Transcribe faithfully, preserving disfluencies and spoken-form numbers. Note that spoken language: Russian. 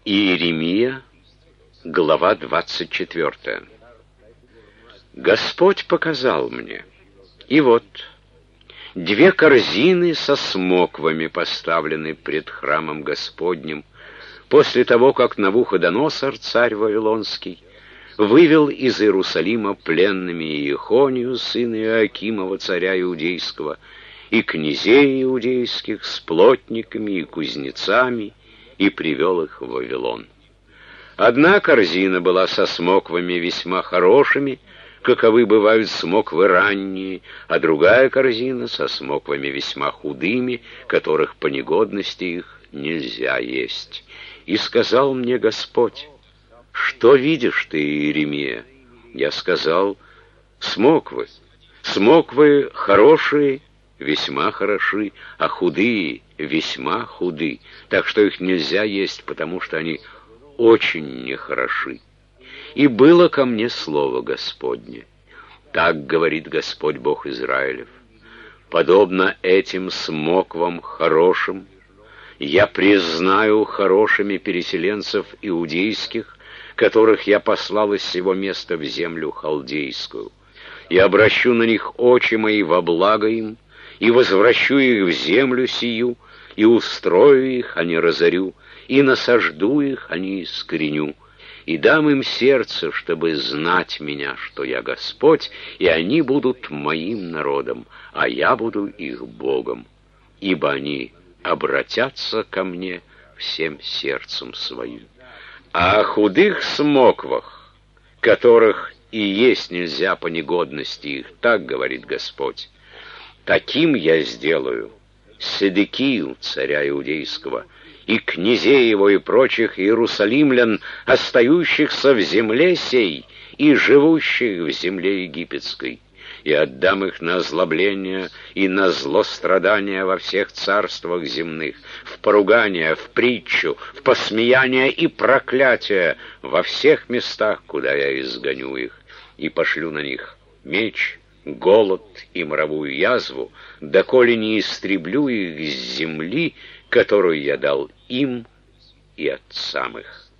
Иеремия, глава двадцать четвёртая. Господь показал мне, и вот две корзины со смоквами поставлены пред храмом Господним, после того, как Навуходоносор, царь Вавилонский, вывел из Иерусалима пленными Иехонию, сына Иоакимова, царя Иудейского, и князей иудейских с плотниками и кузнецами, и привел их в Вавилон. Одна корзина была со смоквами весьма хорошими, каковы бывают смоквы ранние, а другая корзина со смоквами весьма худыми, которых по негодности их нельзя есть. И сказал мне Господь: что видишь ты, Иеремия? Я сказал: смоквы. Смоквы хорошие, весьма хороши, а худые весьма худы, так что их нельзя есть, потому что они очень нехороши. И было ко мне слово Господне: так говорит Господь Бог Израилев: подобно этим смоквам хорошим я признаю хорошими переселенцев иудейских, которых я послал из сего места в землю халдейскую, и обращу на них очи мои во благо им, и возвращу их в землю сию, и устрою их, а не разорю, и насажду их, а не искореню, и дам им сердце, чтобы знать меня, что я Господь, и они будут моим народом, а я буду их Богом, ибо они обратятся ко мне всем сердцем своим. А о худых смоквах, которых и есть нельзя по негодности их, так говорит Господь: таким я сделаю Седекию, царя Иудейского, и князей его и прочих иерусалимлян, остающихся в земле сей и живущих в земле египетской, и отдам их на озлобление и на злострадание во всех царствах земных, в поругание, в притчу, в посмеяние и проклятие во всех местах, куда я изгоню их, и пошлю на них меч, голод и моровую язву, доколе не истреблю их с земли, которую я дал им и отцам их.